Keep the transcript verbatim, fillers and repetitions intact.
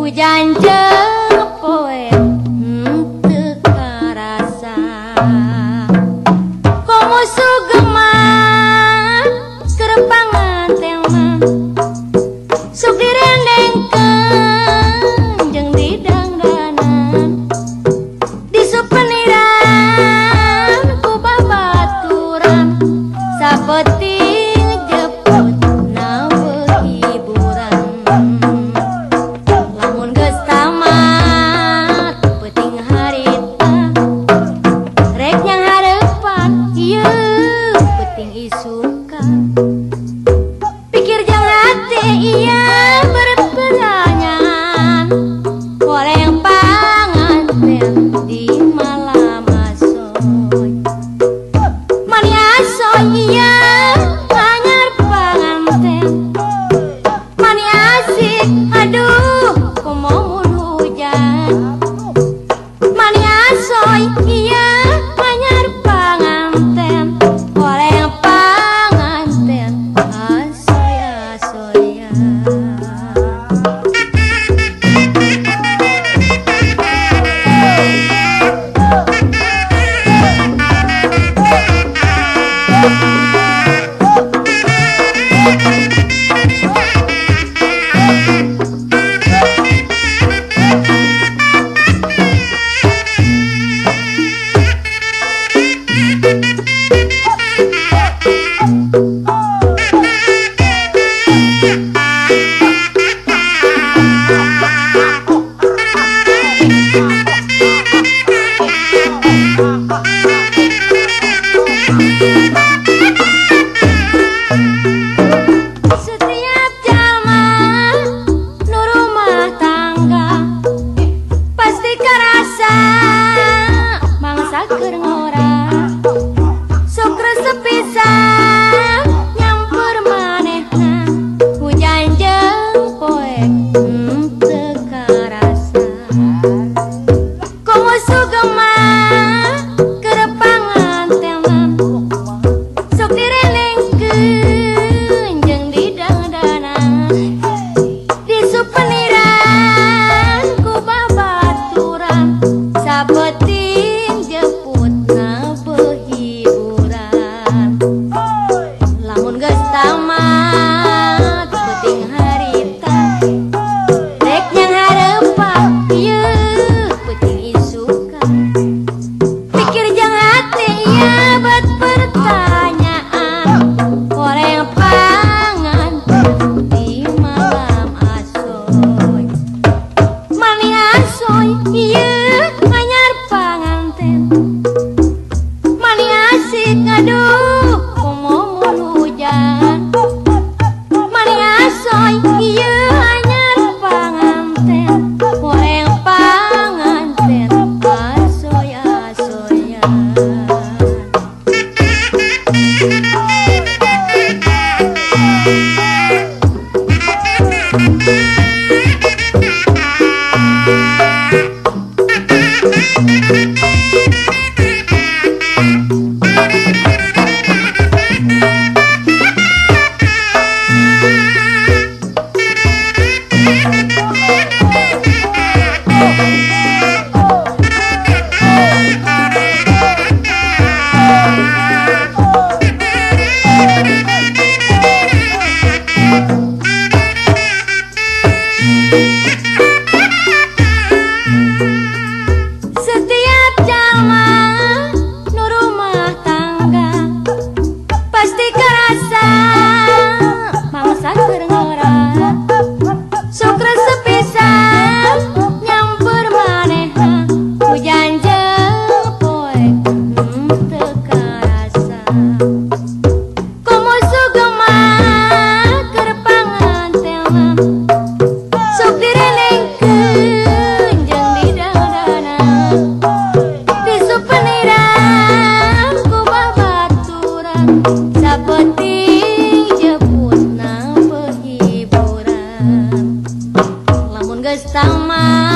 hujan jepoe henteu karasa komo sugema keur panganten mah sok direndengkeun jeung didangdanan di supeniran ku babaturan sapeting jeput na hiburan lamun geus tamat peuting harita rek nyang hareupan ieu peuting isukan pikir jang hati iya berpertanyaan goreng panganten di malam asoy mani asoy iya anyar panganten mani asik aduh kumomun hujan mani asoy iya anyar panganten goreng panganten asoy asoyan setiap zaman nu rumah tangga pasti karasa mangsa keur ngora sok resep pisan nyampur manehna hujan jeung poe henteu karasa komo sugema keur panganten sok direndengkeun jeung didangdanan di supeniran ku babaturan sapeting jeputna behiburan lamun geus tamat peuting harita rek nyang hareupan ieu peuting isukan pikir jang hati iya bet pertanyaan goreng panganten di malam asoy mani asoy ieu anyar panganten mani asik aduh kumomun hujan mani asoy ieu anyar panganten goreng panganten asoy asoyan setiap zaman nu rumah tangga pasti karasa mangsa keur ngora sok resep pisan nyampur manehna hujan jeung poe henteu karasa komo sugema keur panganten sok direndengkeun jeung didangdanan di supeniran ku babaturan sapeting jeputna behiburan lamun geus tamat